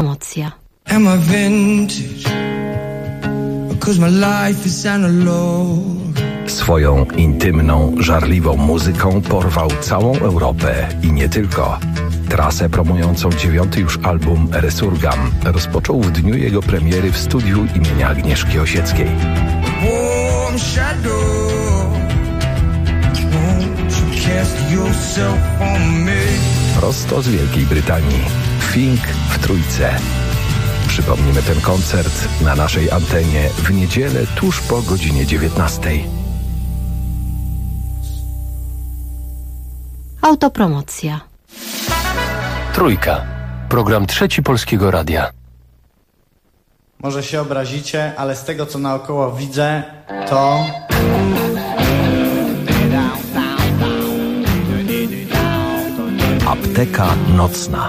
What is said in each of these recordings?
Autopromocja. Am I vintage? 'Cause my life is analog. Swoją intymną, żarliwą muzyką porwał całą Europę i nie tylko. Trasę promującą 9. już album Resurgam rozpoczął w dniu jego premiery w studiu imienia Agnieszki Osieckiej. Warm shadow. Won't you cast yourself on me? Prosto z Wielkiej Brytanii. Fink w Trójce. Przypomnimy ten koncert na naszej antenie w niedzielę tuż po godzinie 19. Autopromocja. Trójka. Program Trzeci Polskiego Radia. Może się obrazicie, ale z tego co naokoło widzę, to... Apteka nocna.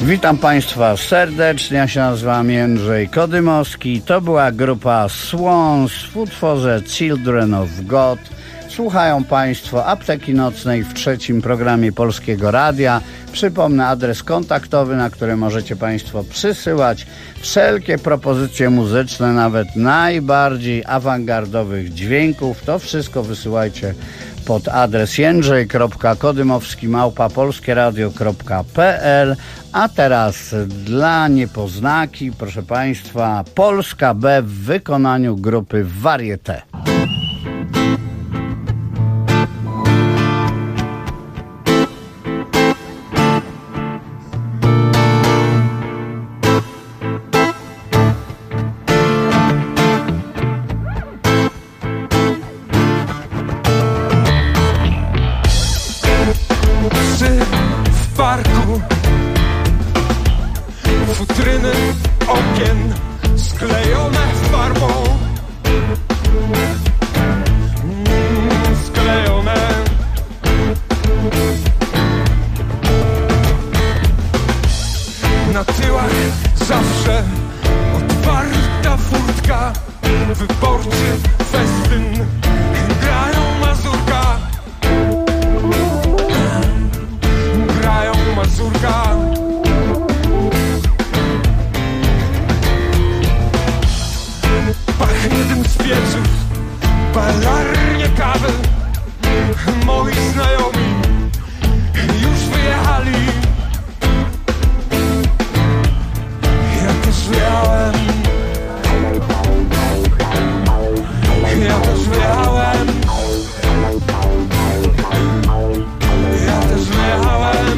Witam Państwa serdecznie, ja się nazywam Jędrzej Kodymowski. To była grupa Swans w utworze Children of God. Słuchają Państwo Apteki Nocnej w trzecim programie Polskiego Radia. Przypomnę adres kontaktowy, na który możecie Państwo przysyłać wszelkie propozycje muzyczne, nawet najbardziej awangardowych dźwięków. To wszystko wysyłajcie pod adres jędrzej.kodymowski@polskieradio.pl. A teraz dla niepoznaki, proszę Państwa, Polska B w wykonaniu grupy Varieté. Futryny okien sklejone farbą, sklejone. Na tyłach zawsze otwarta furtka, wyborczy festyn, grają mazurka, grają mazurka. Pachnie dym z pieców, palarnie kawy. Moi znajomi już wyjechali. Ja też wyjechałem. Ja też wyjechałem. Ja też wyjechałem.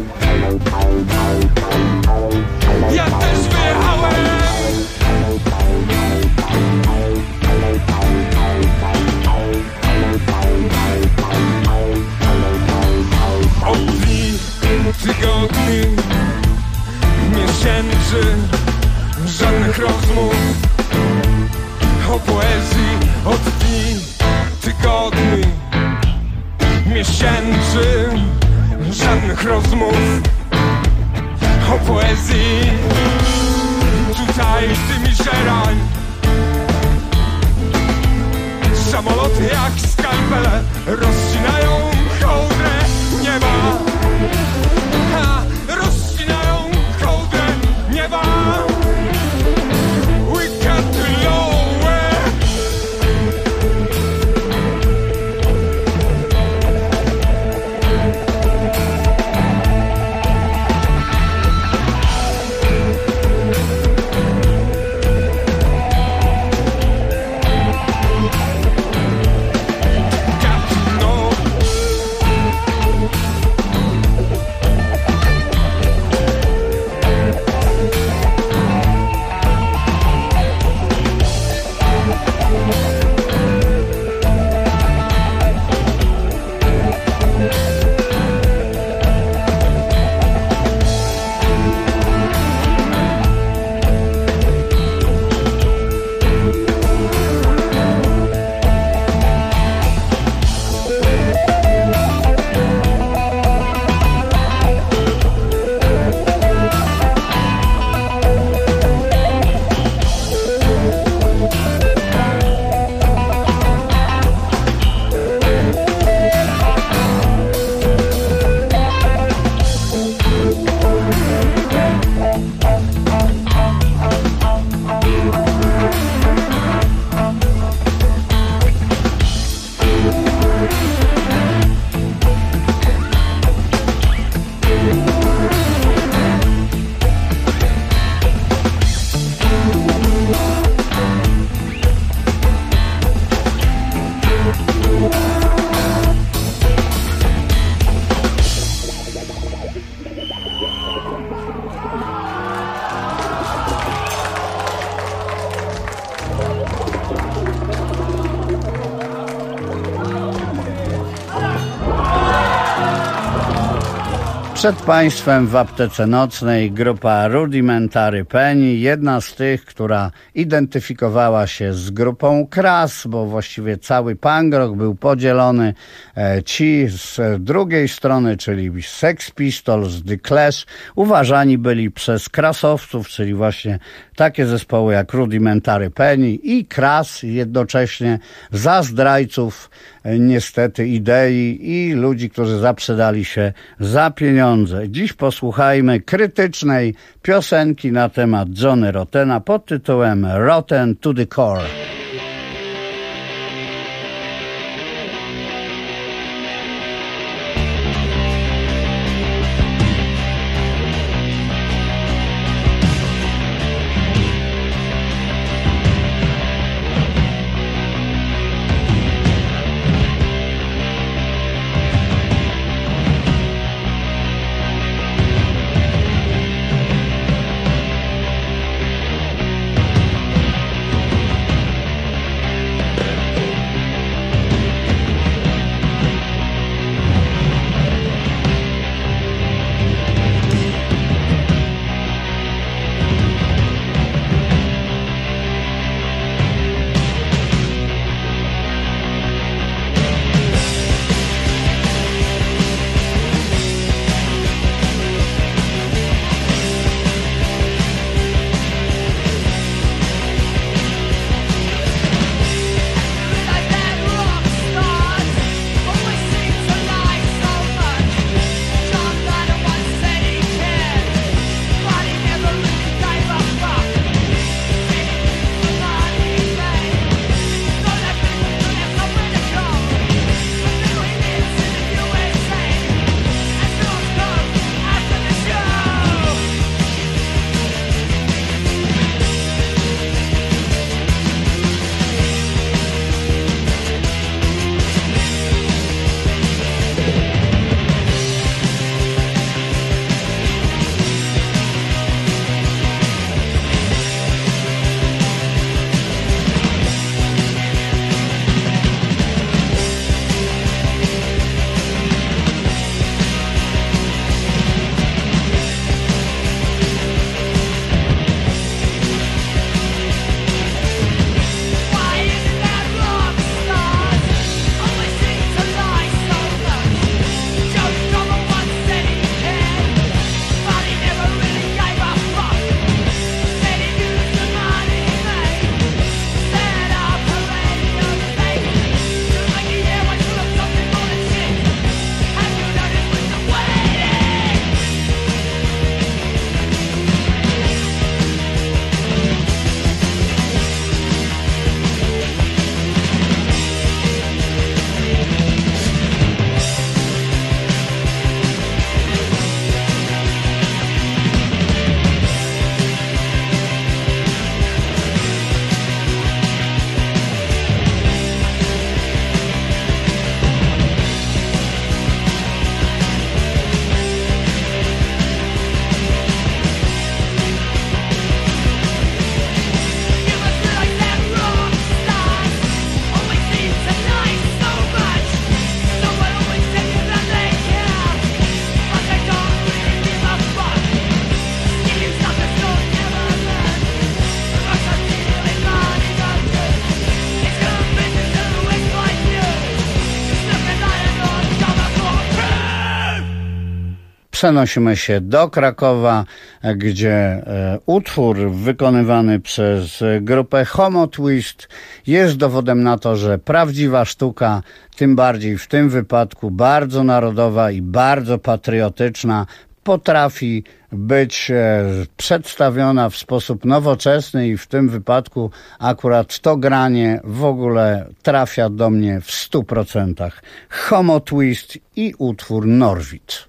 Ja też wyjechałem. Od dni, tygodni, miesięcy, żadnych rozmów o poezji. Od dni, tygodni, miesięcy, żadnych rozmów o poezji. Tutaj ty mi żerań, samoloty jak skalpele rozcinają kołdrę nieba. Rozcinają kołdrę nieba. We got to lower. Got to know. Przed Państwem w aptece nocnej grupa Rudimentary Penny, jedna z tych, która identyfikowała się z grupą Crass, bo właściwie cały punk rock był podzielony. Ci z drugiej strony, czyli Sex Pistols, The Clash, uważani byli przez Crassowców, czyli właśnie takie zespoły jak Rudimentary Penny i Crass, jednocześnie za zdrajców niestety idei i ludzi, którzy zaprzedali się za pieniądze. Dziś posłuchajmy krytycznej piosenki na temat Johnny Rottena pod tytułem Rotten to the Core. Przenosimy się do Krakowa, gdzie utwór wykonywany przez grupę Homo Twist jest dowodem na to, że prawdziwa sztuka, tym bardziej w tym wypadku bardzo narodowa i bardzo patriotyczna, potrafi być przedstawiona w sposób nowoczesny i w tym wypadku akurat to granie w ogóle trafia do mnie w 100%. Homo Twist i utwór Norwid.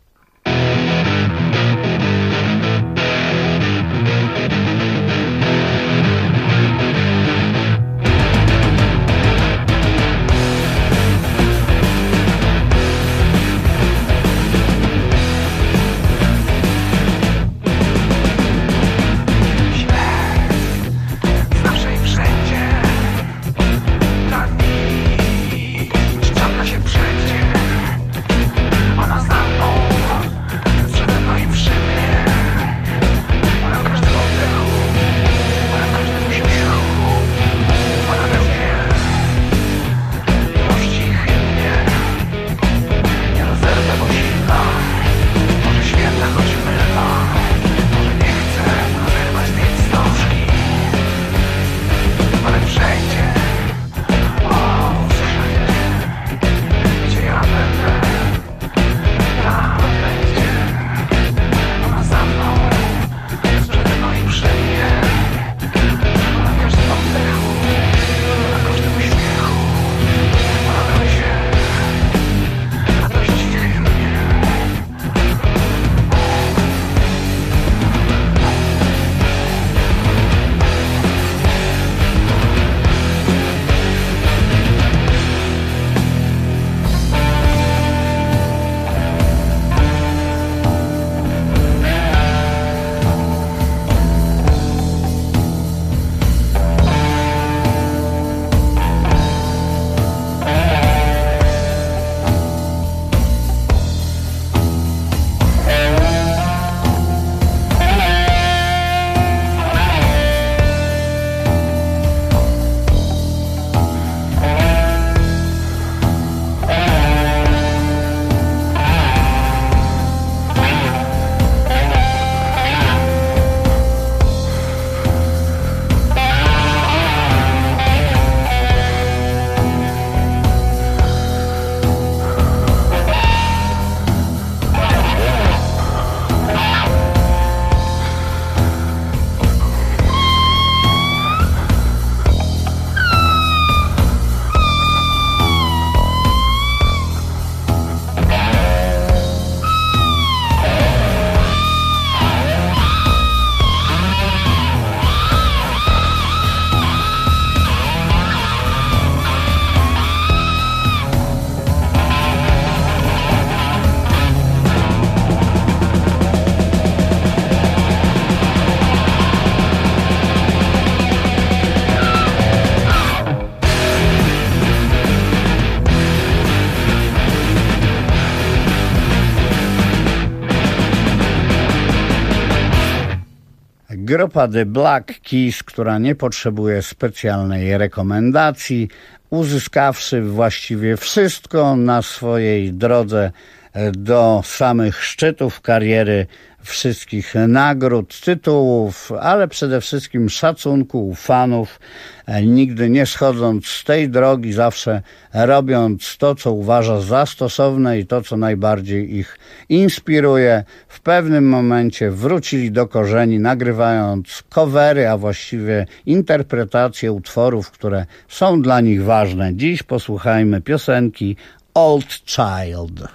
Ściąga się wszędzie, ona za mną Grupa The Black Keys, która nie potrzebuje specjalnej rekomendacji, uzyskawszy właściwie wszystko na swojej drodze do samych szczytów kariery, wszystkich nagród, tytułów, ale przede wszystkim szacunku u fanów, nigdy nie schodząc z tej drogi, zawsze robiąc to, co uważa za stosowne i to, co najbardziej ich inspiruje. W pewnym momencie wrócili do korzeni, nagrywając covery, a właściwie interpretacje utworów, które są dla nich ważne. Dziś posłuchajmy piosenki Old Child.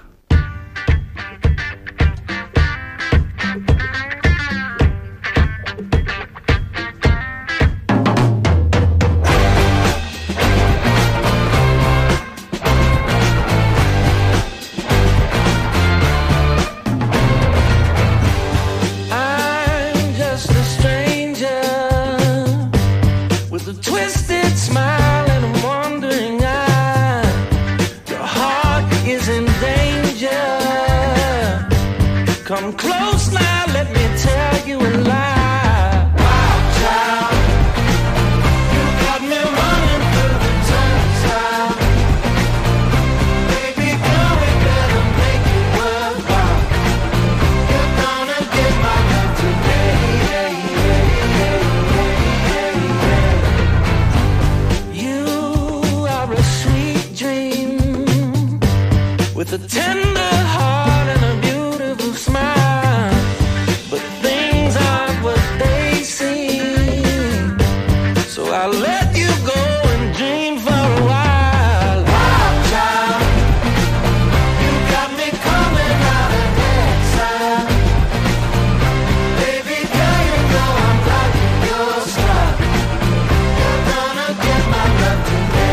Come close now, let me tell you a lie. Wild child, you got me running through the turnstile. Baby girl, we better make it worthwhile. You're gonna get my love today. You are a sweet dream with a tender heart and a beautiful smile, but things aren't what they seem, so I'll let you go and dream for a while. Wild child, you got me coming out of exile. Baby girl, you know I'm liking your style. You're gonna get my love today.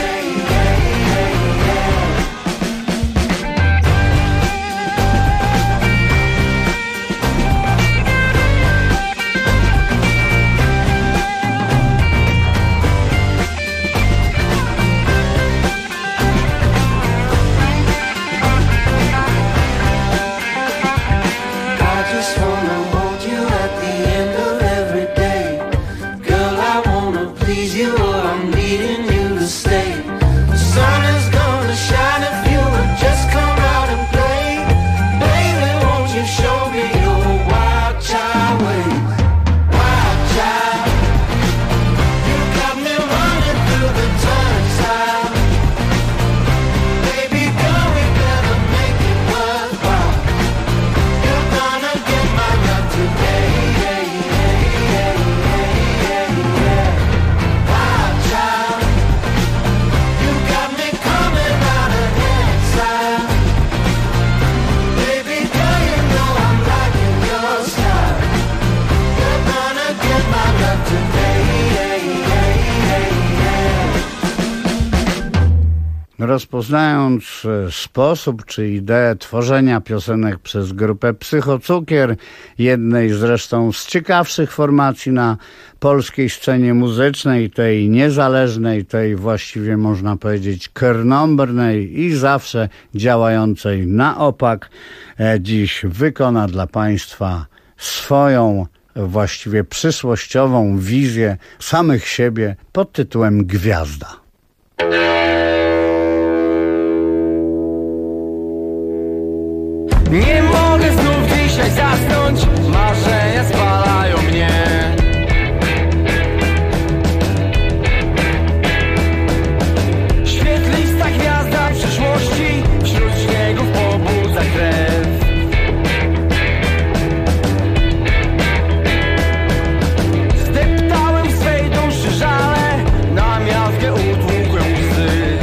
Rozpoznając sposób czy ideę tworzenia piosenek przez grupę Psychocukier, jednej zresztą z ciekawszych formacji na polskiej scenie muzycznej, tej niezależnej, tej właściwie można powiedzieć krnąbrnej i zawsze działającej na opak, dziś wykona dla Państwa swoją właściwie przyszłościową wizję samych siebie pod tytułem Gwiazda. Nie mogę znów dzisiaj zasnąć, marzenia spalają mnie. Świetlista gwiazda przyszłości, wśród śniegów pobudza krew. Zdeptałem w swej duszy żale, na miazgę utłukłem łzy.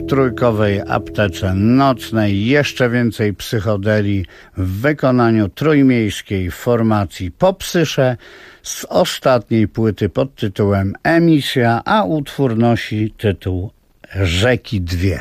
trójkowej aptece nocnej. Jeszcze więcej psychodelii w wykonaniu trójmiejskiej formacji Popsysze z ostatniej płyty pod tytułem Emisja, a utwór nosi tytuł Rzeki dwie.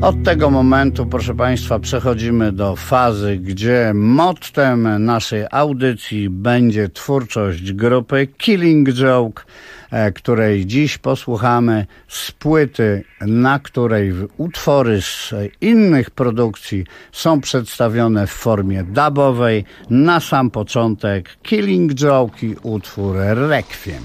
Od tego momentu, proszę Państwa, przechodzimy do fazy, gdzie mottem naszej audycji będzie twórczość grupy Killing Joke, której dziś posłuchamy z płyty, na której utwory z innych produkcji są przedstawione w formie dubowej. Na sam początek Killing Joke i utwór Requiem.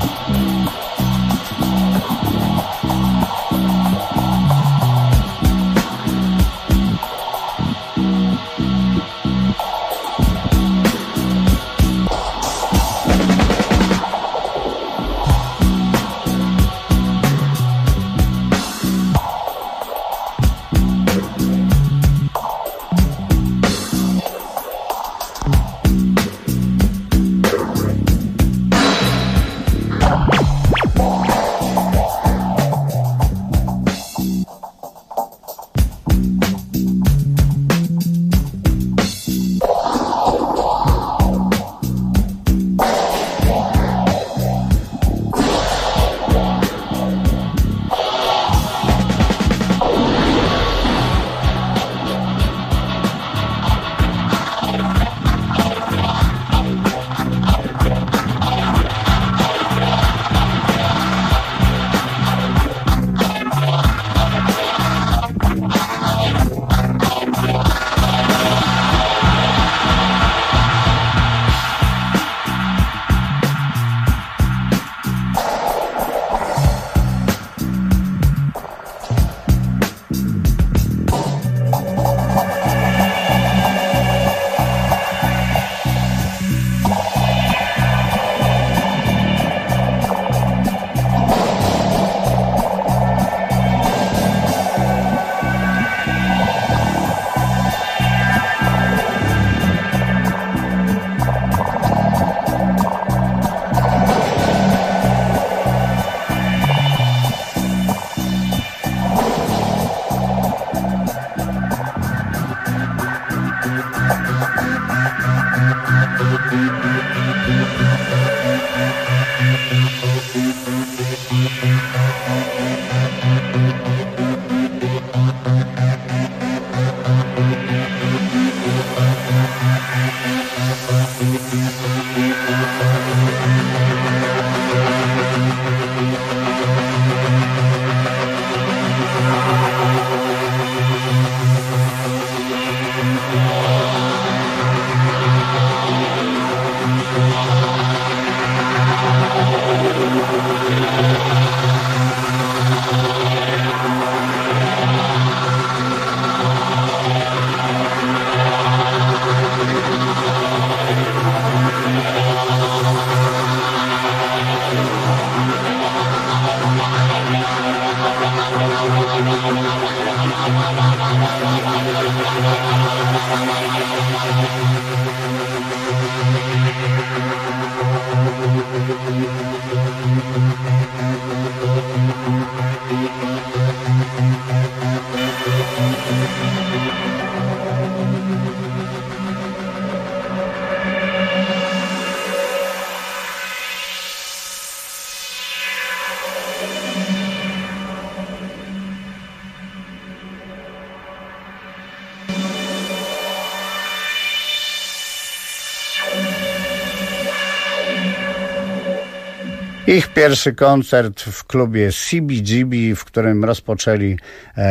Ich pierwszy koncert w klubie CBGB, w którym rozpoczęli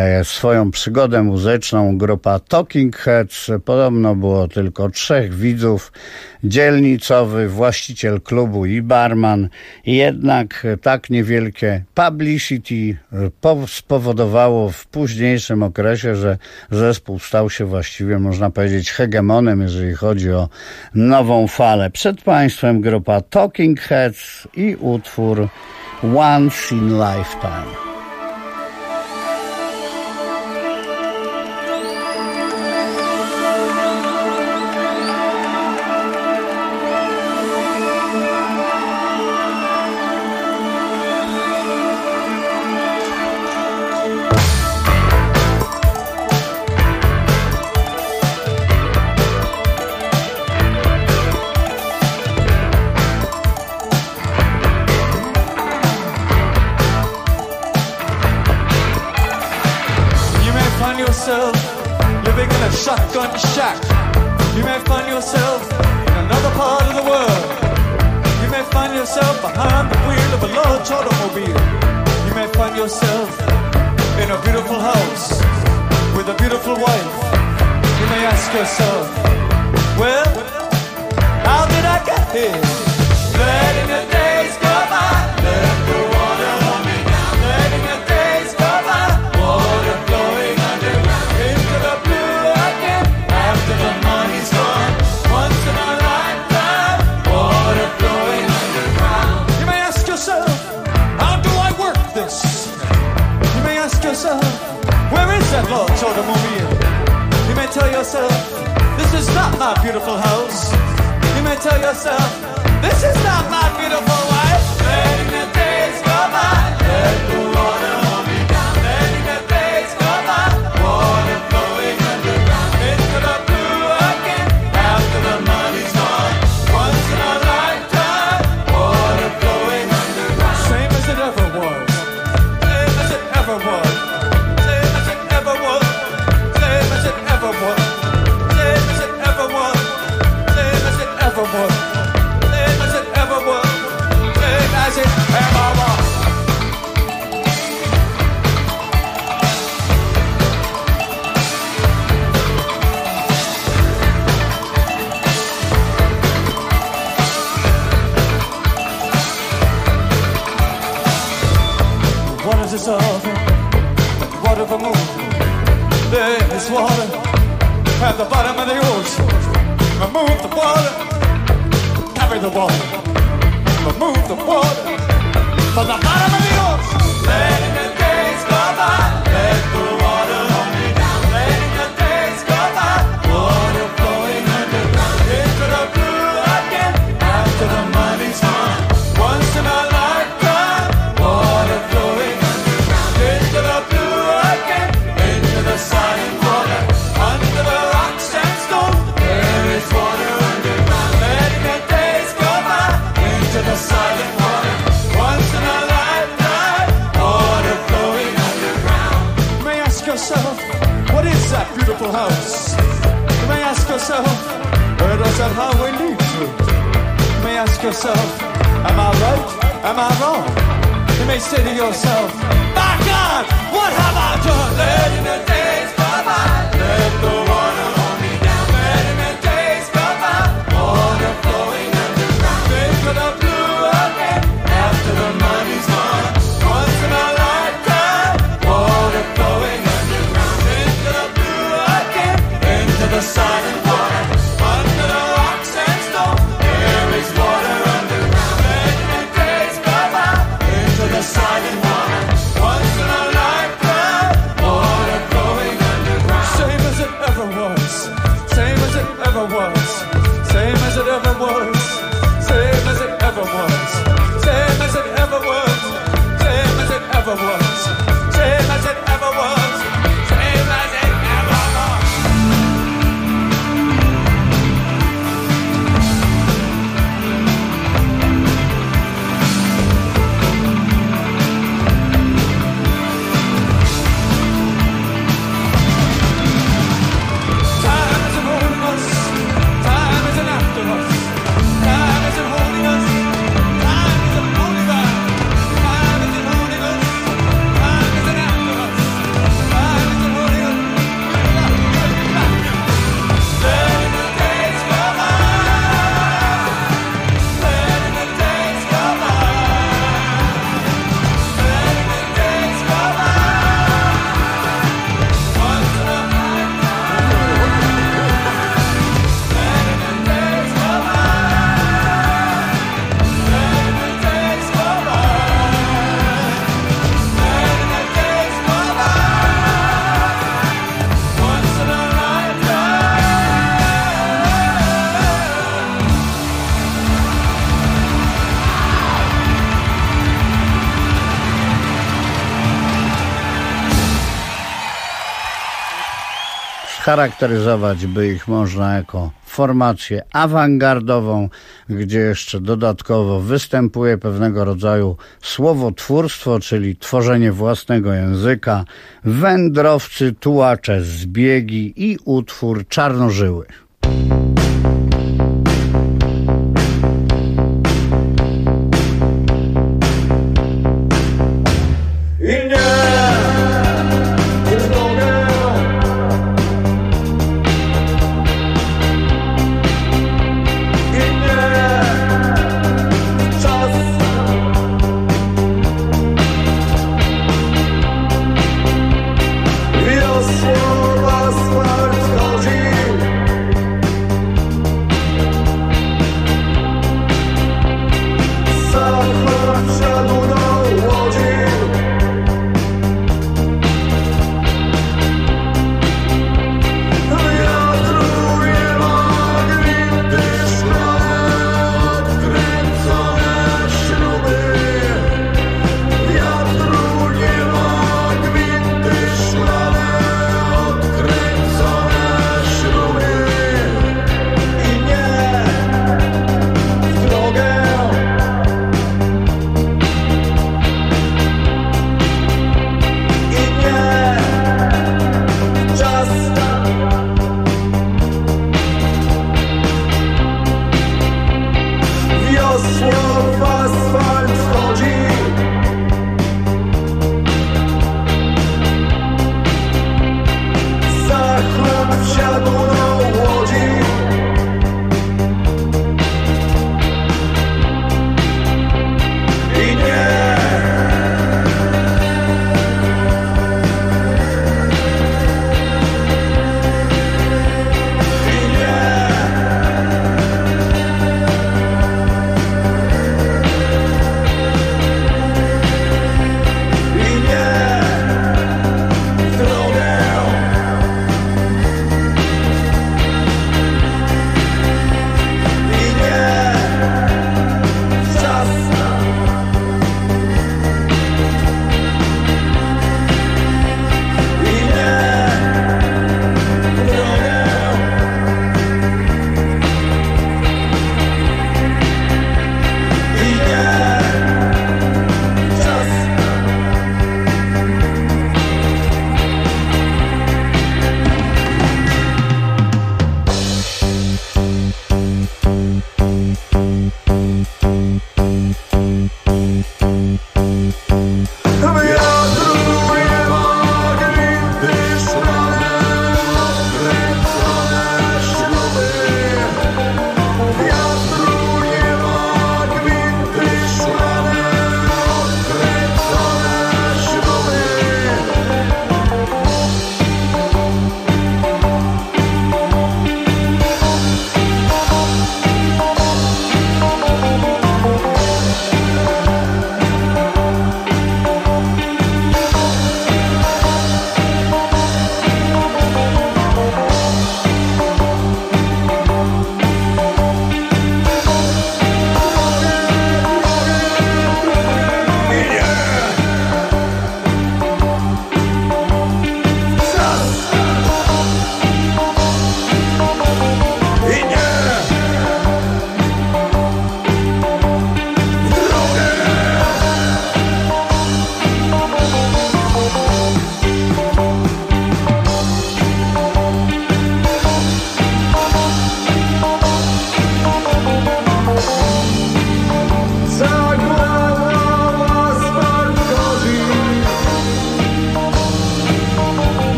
swoją przygodę muzyczną grupa Talking Heads. Podobno było tylko 3 widzów, dzielnicowy, właściciel klubu i barman. Jednak tak niewielkie publicity spowodowało w późniejszym okresie, że zespół stał się właściwie, można powiedzieć, hegemonem, jeżeli chodzi o nową falę. Przed Państwem grupa Talking Heads i utwór Once in Lifetime. Living in a shotgun shack. You may find yourself in another part of the world. You may find yourself behind the wheel of a large automobile. You may find yourself in a beautiful house with a beautiful wife. You may ask yourself, well, how did I get here? Letting the days go by. blood automobile. You may tell yourself, this is not my beautiful house. You may tell yourself, this is not my beautiful wife. Letting the days go by, let the water hold me down. Letting the days go by, water flowing underground into the blue again. After the money's gone, once in a lifetime, water flowing underground. Same as it ever was, same as it ever was, same as it ever was, same as it ever was, same as it ever was, same as it ever was, same as it ever was, same as it ever was. What is this all? What of a moon? There is water at the bottom of the ocean. Remove the water, carry the water. Remove the water from the bottom of the ocean. Letting the days go by, let the water hold me down. Letting the days go by, water flowing underground into the blue again. After the money's gone, once in a lifetime, water flowing underground into the blue again, into the silent water, under the rocks and stones. There is water underground. Letting the days go by into the silent water, once in a lifetime, water flowing underground. You may ask yourself, what is that beautiful house? You may ask yourself, where does that highway lead to? You may ask yourself, am I right? Am I wrong? You may say to yourself, my God, what have I done? Letting the days go by, let the water hold me down. Letting the days go by, water flowing underground into the blue again. After the money's gone, once in a lifetime, water flowing underground into the blue again, into the silent water, under the rocks and stones. There is water underground. Letting the days go by into the silent water, once in a lifetime, water flowing underground. Same as it ever was, same as it ever was, same as it ever was, same as it ever was, same as it ever was, same as it ever was, same as it ever was, same as it ever was. Time isn't holding us, time isn't after us, time isn't holding us, time isn't holding us, time isn't holding us, time isn't after us, time isn't holding us. Letting the days go by, letting the days go by, letting the days go by, once in a lifetime, letting the days go by, letting the days go by, letting the days go by, once in a lifetime. Scharakteryzować by ich można jako formację awangardową, gdzie jeszcze dodatkowo występuje pewnego rodzaju słowotwórstwo, czyli tworzenie własnego języka, wędrowcy, tułacze, zbiegi i utwór Czarnożyły.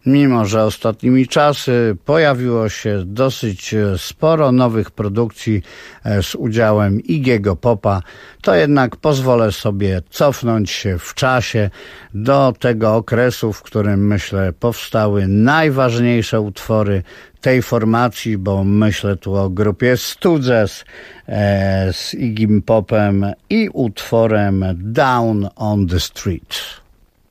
mimo że ostatnimi czasy pojawiło się dosyć sporo nowych produkcji z udziałem Iggy'ego Popa, to jednak pozwolę sobie cofnąć się w czasie do tego okresu, w którym, myślę, powstały najważniejsze utwory tej formacji, bo myślę tu o grupie Stooges z Iggym Popem i utworem Down on the Street.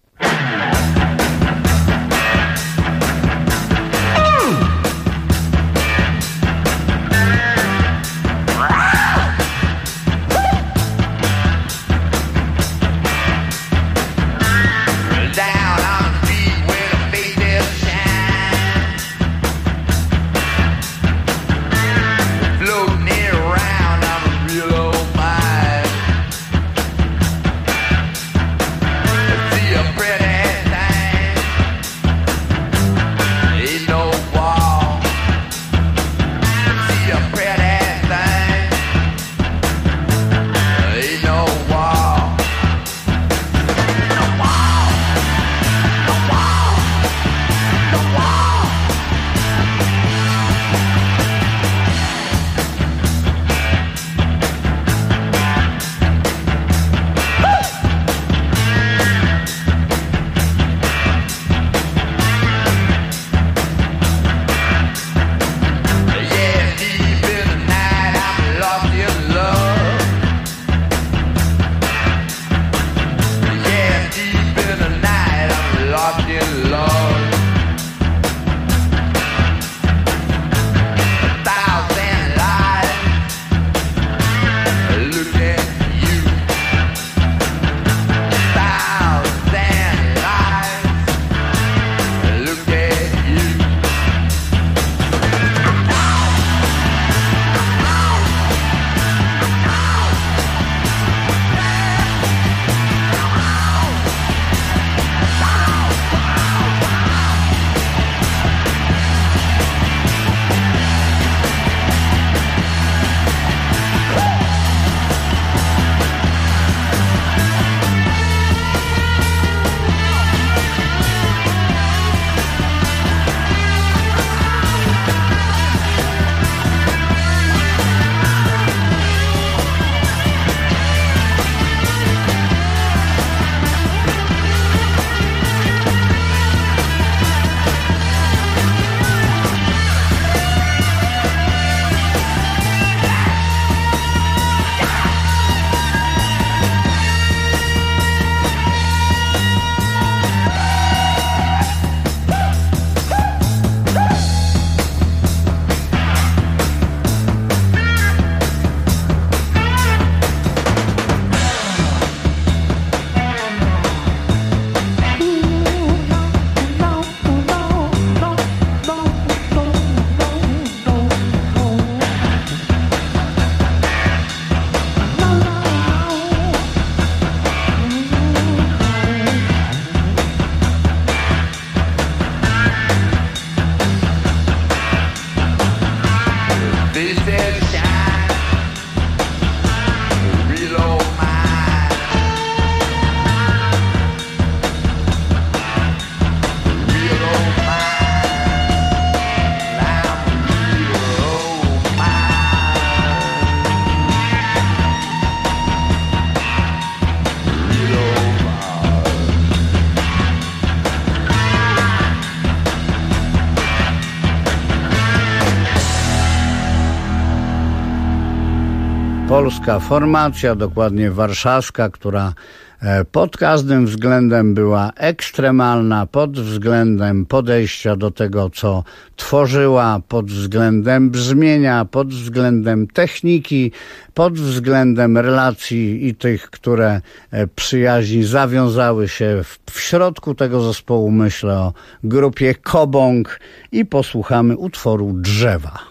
polska formacja, dokładnie warszawska, która pod każdym względem była ekstremalna, pod względem podejścia do tego, co tworzyła, pod względem brzmienia, pod względem techniki, pod względem relacji i tych, które przyjaźni zawiązały się w środku tego zespołu. Myślę o grupie Kobong i posłuchamy utworu Drzewa.